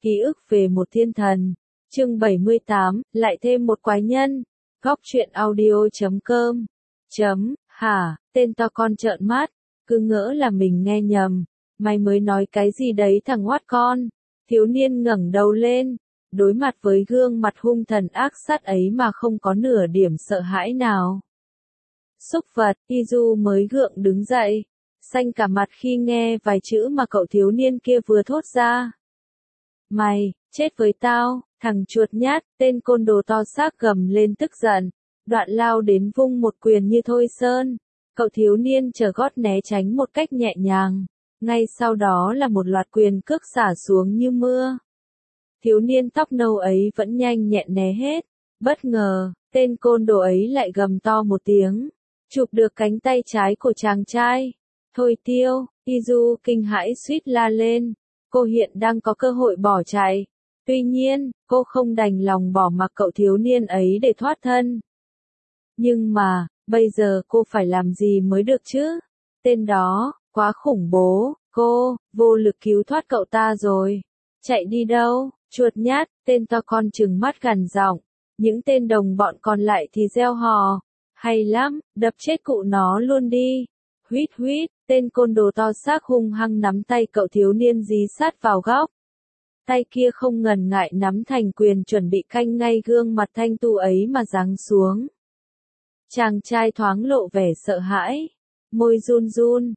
Ký ức về một thiên thần. Chương 78, lại thêm một quái nhân. Góc truyện audio.com. Hả, tên to con trợn mắt, cứ ngỡ là mình nghe nhầm. Mày mới nói cái gì đấy thằng oát con. Thiếu niên ngẩng đầu lên, đối mặt với gương mặt hung thần ác sát ấy mà không có nửa điểm sợ hãi nào. Súc vật, Izu mới gượng đứng dậy, xanh cả mặt khi nghe vài chữ mà cậu thiếu niên kia vừa thốt ra. Mày, chết với tao, thằng chuột nhát, tên côn đồ to xác gầm lên tức giận, đoạn lao đến vung một quyền như Thôi Sơn. Cậu thiếu niên trở gót né tránh một cách nhẹ nhàng, ngay sau đó là một loạt quyền cước xả xuống như mưa. Thiếu niên tóc nâu ấy vẫn nhanh nhẹn né hết, bất ngờ, tên côn đồ ấy lại gầm to một tiếng, chụp được cánh tay trái của chàng trai. Thôi Tiêu, Izu kinh hãi suýt la lên, cô hiện đang có cơ hội bỏ chạy. Tuy nhiên, cô không đành lòng bỏ mặc cậu thiếu niên ấy để thoát thân. Nhưng mà, bây giờ cô phải làm gì mới được chứ? Tên đó, quá khủng bố, cô, vô lực cứu thoát cậu ta rồi. Chạy đi đâu? Chuột nhát, tên to con trừng mắt gằn giọng. Những tên đồng bọn còn lại thì reo hò. Hay lắm, đập chết cụ nó luôn đi. Huýt huýt, tên côn đồ to xác hung hăng nắm tay cậu thiếu niên dí sát vào góc. Tay kia không ngần ngại nắm thành quyền chuẩn bị canh ngay gương mặt thanh tu ấy mà giáng xuống. Chàng trai thoáng lộ vẻ sợ hãi. Môi run run,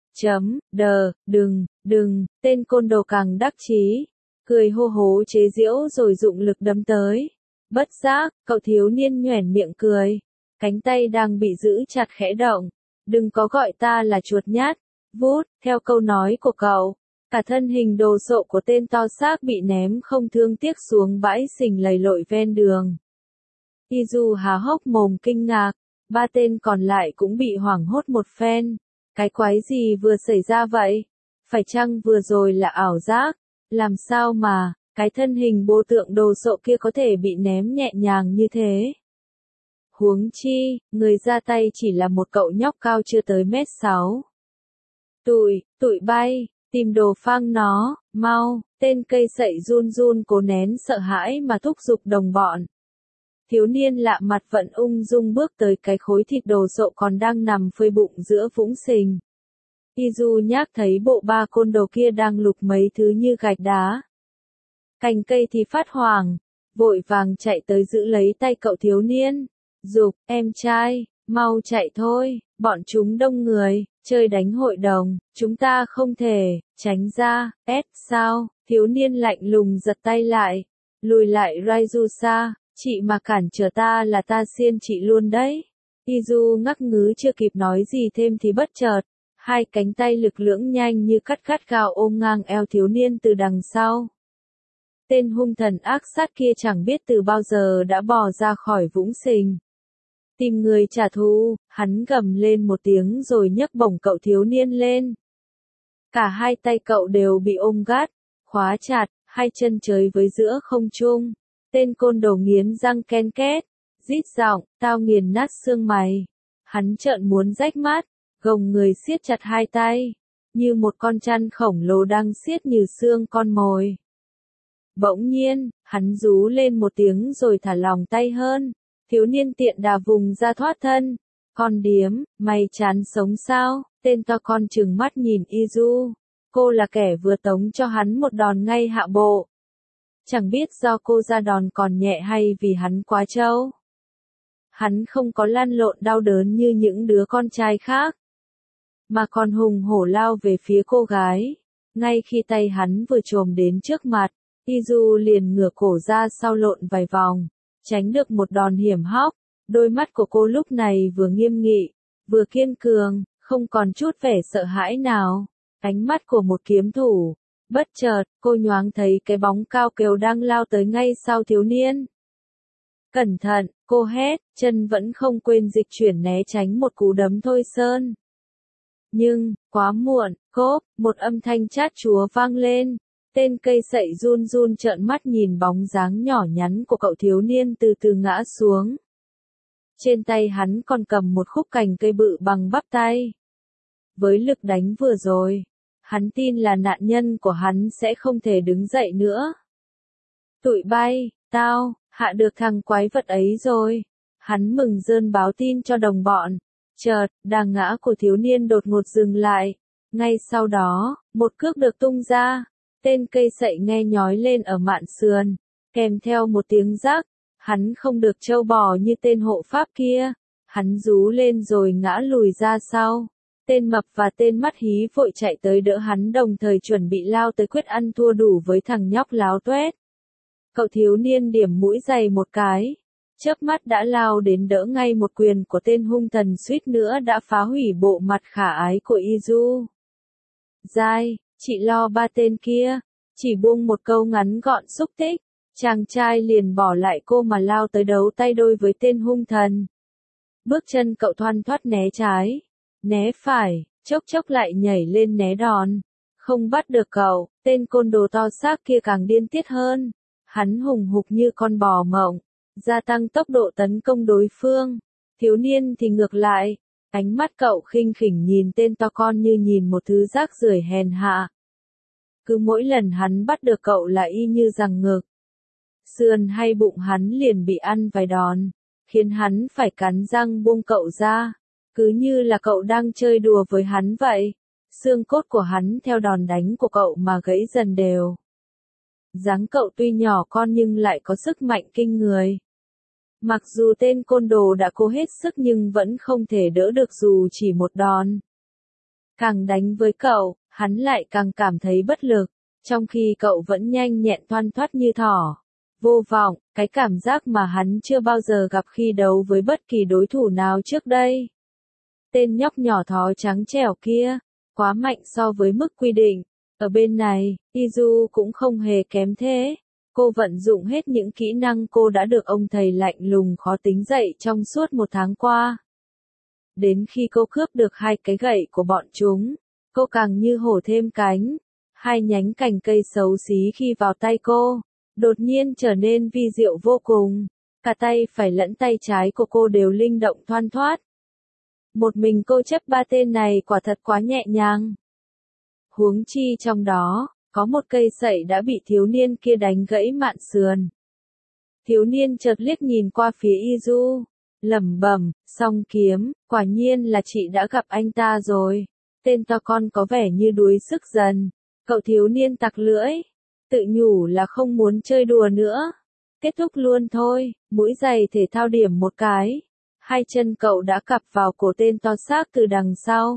đừng, tên côn đồ càng đắc chí. Cười hô hố chế giễu rồi dụng lực đấm tới. Bất giác, cậu thiếu niên nhoẻn miệng cười. Cánh tay đang bị giữ chặt khẽ động. Đừng có gọi ta là chuột nhát. Vút, theo câu nói của cậu, cả thân hình đồ sộ của tên to xác bị ném không thương tiếc xuống bãi sình lầy lội ven đường. Izu há hốc mồm kinh ngạc, ba tên còn lại cũng bị hoảng hốt một phen. Cái quái gì vừa xảy ra vậy? Phải chăng vừa rồi là ảo giác? Làm sao mà, cái thân hình bô tượng đồ sộ kia có thể bị ném nhẹ nhàng như thế? Huống chi, người ra tay chỉ là một cậu nhóc cao chưa tới mét 6. Tụi bay, tìm đồ phang nó, mau, tên cây sậy run run cố nén sợ hãi mà thúc giục đồng bọn. Thiếu niên lạ mặt vẫn ung dung bước tới cái khối thịt đồ sộ còn đang nằm phơi bụng giữa vũng sình. Izu nhác thấy bộ ba côn đồ kia đang lục mấy thứ như gạch đá. Cành cây thì phát hoảng, vội vàng chạy tới giữ lấy tay cậu thiếu niên. Giục, em trai, mau chạy thôi, bọn chúng đông người, chơi đánh hội đồng, chúng ta không thể, tránh ra, sao, thiếu niên lạnh lùng giật tay lại, lùi lại Raizusa, chị mà cản trở ta là ta xiên chị luôn đấy. Izu ngắc ngứ chưa kịp nói gì thêm thì bất chợt, hai cánh tay lực lưỡng nhanh như cắt gao ôm ngang eo thiếu niên từ đằng sau. Tên hung thần ác sát kia chẳng biết từ bao giờ đã bò ra khỏi vũng sình. Tìm người trả thù, hắn gầm lên một tiếng rồi nhấc bổng cậu thiếu niên lên. Cả hai tay cậu đều bị ôm gắt, khóa chặt, hai chân chới với giữa không trung. Tên côn đồ nghiến răng ken két, rít giọng, tao nghiền nát xương mày. Hắn trợn muốn rách mắt, gồng người siết chặt hai tay, như một con chăn khổng lồ đang siết như xương con mồi. Bỗng nhiên, hắn rú lên một tiếng rồi thả lỏng tay hơn. Thiếu niên tiện đà vùng ra thoát thân. Con điếm, mày chán sống sao? Tên to con trừng mắt nhìn Izu. Cô là kẻ vừa tống cho hắn một đòn ngay hạ bộ. Chẳng biết do cô ra đòn còn nhẹ hay vì hắn quá trâu. Hắn không có lăn lộn đau đớn như những đứa con trai khác, mà còn hùng hổ lao về phía cô gái. Ngay khi tay hắn vừa chồm đến trước mặt, Izu liền ngửa cổ ra sau lộn vài vòng, tránh được một đòn hiểm hóc. Đôi mắt của cô lúc này vừa nghiêm nghị, vừa kiên cường, không còn chút vẻ sợ hãi nào. Ánh mắt của một kiếm thủ. Bất chợt, cô nhoáng thấy cái bóng cao kéo đang lao tới ngay sau thiếu niên. Cẩn thận, cô hét, chân vẫn không quên dịch chuyển né tránh một cú đấm Thôi Sơn. Nhưng, quá muộn, cốp, một âm thanh chát chúa vang lên. Tên cây sậy run run trợn mắt nhìn bóng dáng nhỏ nhắn của cậu thiếu niên từ từ ngã xuống. Trên tay hắn còn cầm một khúc cành cây bự bằng bắp tay. Với lực đánh vừa rồi, hắn tin là nạn nhân của hắn sẽ không thể đứng dậy nữa. Tụi bay, tao, hạ được thằng quái vật ấy rồi. Hắn mừng rơn báo tin cho đồng bọn. Chợt, đà ngã của thiếu niên đột ngột dừng lại. Ngay sau đó, một cước được tung ra. Tên cây sậy nghe nhói lên ở mạn sườn. Kèm theo một tiếng rắc. Hắn không được trâu bò như tên hộ pháp kia. Hắn rú lên rồi ngã lùi ra sau. Tên mập và tên mắt hí vội chạy tới đỡ hắn đồng thời chuẩn bị lao tới quyết ăn thua đủ với thằng nhóc láo toét. Cậu thiếu niên điểm mũi giày một cái. Chớp mắt đã lao đến đỡ ngay một quyền của tên hung thần suýt nữa đã phá hủy bộ mặt khả ái của Izu. Dai, chị lo ba tên kia. Chỉ buông một câu ngắn gọn xúc tích. Chàng trai liền bỏ lại cô mà lao tới đấu tay đôi với tên hung thần. Bước chân cậu thoăn thoắt né trái, né phải, chốc chốc lại nhảy lên né đòn. Không bắt được cậu, tên côn đồ to xác kia càng điên tiết hơn. Hắn hùng hục như con bò mộng, gia tăng tốc độ tấn công đối phương. Thiếu niên thì ngược lại, ánh mắt cậu khinh khỉnh nhìn tên to con như nhìn một thứ rác rưởi hèn hạ. Cứ mỗi lần hắn bắt được cậu là y như rằng ngực, sườn hay bụng hắn liền bị ăn vài đòn, khiến hắn phải cắn răng buông cậu ra, cứ như là cậu đang chơi đùa với hắn vậy. Xương cốt của hắn theo đòn đánh của cậu mà gãy dần đều. Dáng cậu tuy nhỏ con nhưng lại có sức mạnh kinh người. Mặc dù tên côn đồ đã cố hết sức nhưng vẫn không thể đỡ được dù chỉ một đòn. Càng đánh với cậu, hắn lại càng cảm thấy bất lực, trong khi cậu vẫn nhanh nhẹn thoăn thoắt như thỏ. Vô vọng, cái cảm giác mà hắn chưa bao giờ gặp khi đấu với bất kỳ đối thủ nào trước đây. Tên nhóc nhỏ thó trắng trẻo kia, quá mạnh so với mức quy định. Ở bên này, Izu cũng không hề kém thế. Cô vận dụng hết những kỹ năng cô đã được ông thầy lạnh lùng khó tính dạy trong suốt một tháng qua. Đến khi cô cướp được hai cái gậy của bọn chúng, cô càng như hổ thêm cánh. Hai nhánh cành cây xấu xí khi vào tay cô, đột nhiên trở nên vi diệu vô cùng. Cả tay phải lẫn tay trái của cô đều linh động thoăn thoắt. Một mình cô chấp ba tên này quả thật quá nhẹ nhàng. Huống chi trong đó, có một cây sậy đã bị thiếu niên kia đánh gãy mạn sườn. Thiếu niên chợt liếc nhìn qua phía Izu, lẩm bẩm, song kiếm, quả nhiên là chị đã gặp anh ta rồi. Tên to con có vẻ như đuối sức dần. Cậu thiếu niên tặc lưỡi, tự nhủ là không muốn chơi đùa nữa. Kết thúc luôn thôi, mũi giày thể thao điểm một cái. Hai chân cậu đã cặp vào cổ tên to xác từ đằng sau.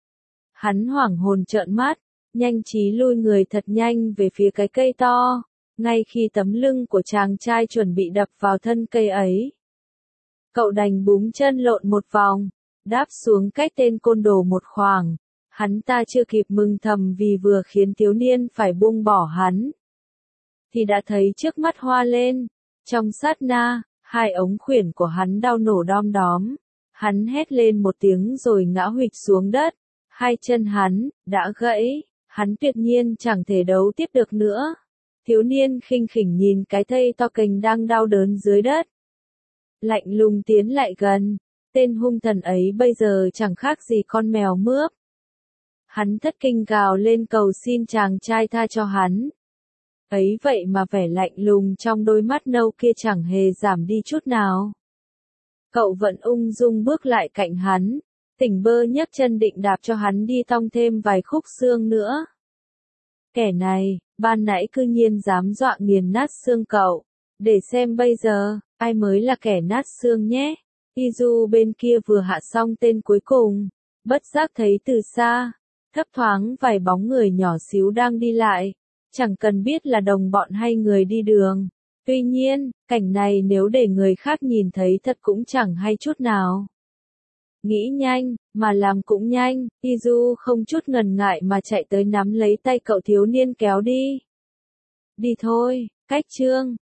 Hắn hoảng hồn trợn mắt, nhanh trí lui người thật nhanh về phía cái cây to, ngay khi tấm lưng của chàng trai chuẩn bị đập vào thân cây ấy. Cậu đành búng chân lộn một vòng, đáp xuống cách tên côn đồ một khoảng. Hắn ta chưa kịp mừng thầm vì vừa khiến thiếu niên phải buông bỏ hắn, thì đã thấy trước mắt hoa lên. Trong sát na, hai ống khuyển của hắn đau nổ đom đóm. Hắn hét lên một tiếng rồi ngã huỵch xuống đất. Hai chân hắn đã gãy, hắn tuyệt nhiên chẳng thể đấu tiếp được nữa. Thiếu niên khinh khỉnh nhìn cái thây to cành đang đau đớn dưới đất. Lạnh lùng tiến lại gần, tên hung thần ấy bây giờ chẳng khác gì con mèo mướp. Hắn thất kinh gào lên cầu xin chàng trai tha cho hắn. Ấy vậy mà vẻ lạnh lùng trong đôi mắt nâu kia chẳng hề giảm đi chút nào. Cậu vẫn ung dung bước lại cạnh hắn, tỉnh bơ nhấc chân định đạp cho hắn đi tong thêm vài khúc xương nữa. Kẻ này, ban nãy cư nhiên dám dọa nghiền nát xương cậu. Để xem bây giờ, ai mới là kẻ nát xương nhé. Izu bên kia vừa hạ xong tên cuối cùng, bất giác thấy từ xa, thấp thoáng vài bóng người nhỏ xíu đang đi lại. Chẳng cần biết là đồng bọn hay người đi đường. Tuy nhiên, cảnh này nếu để người khác nhìn thấy thật cũng chẳng hay chút nào. Nghĩ nhanh, mà làm cũng nhanh, Izu không chút ngần ngại mà chạy tới nắm lấy tay cậu thiếu niên kéo đi. Đi thôi, cách chương.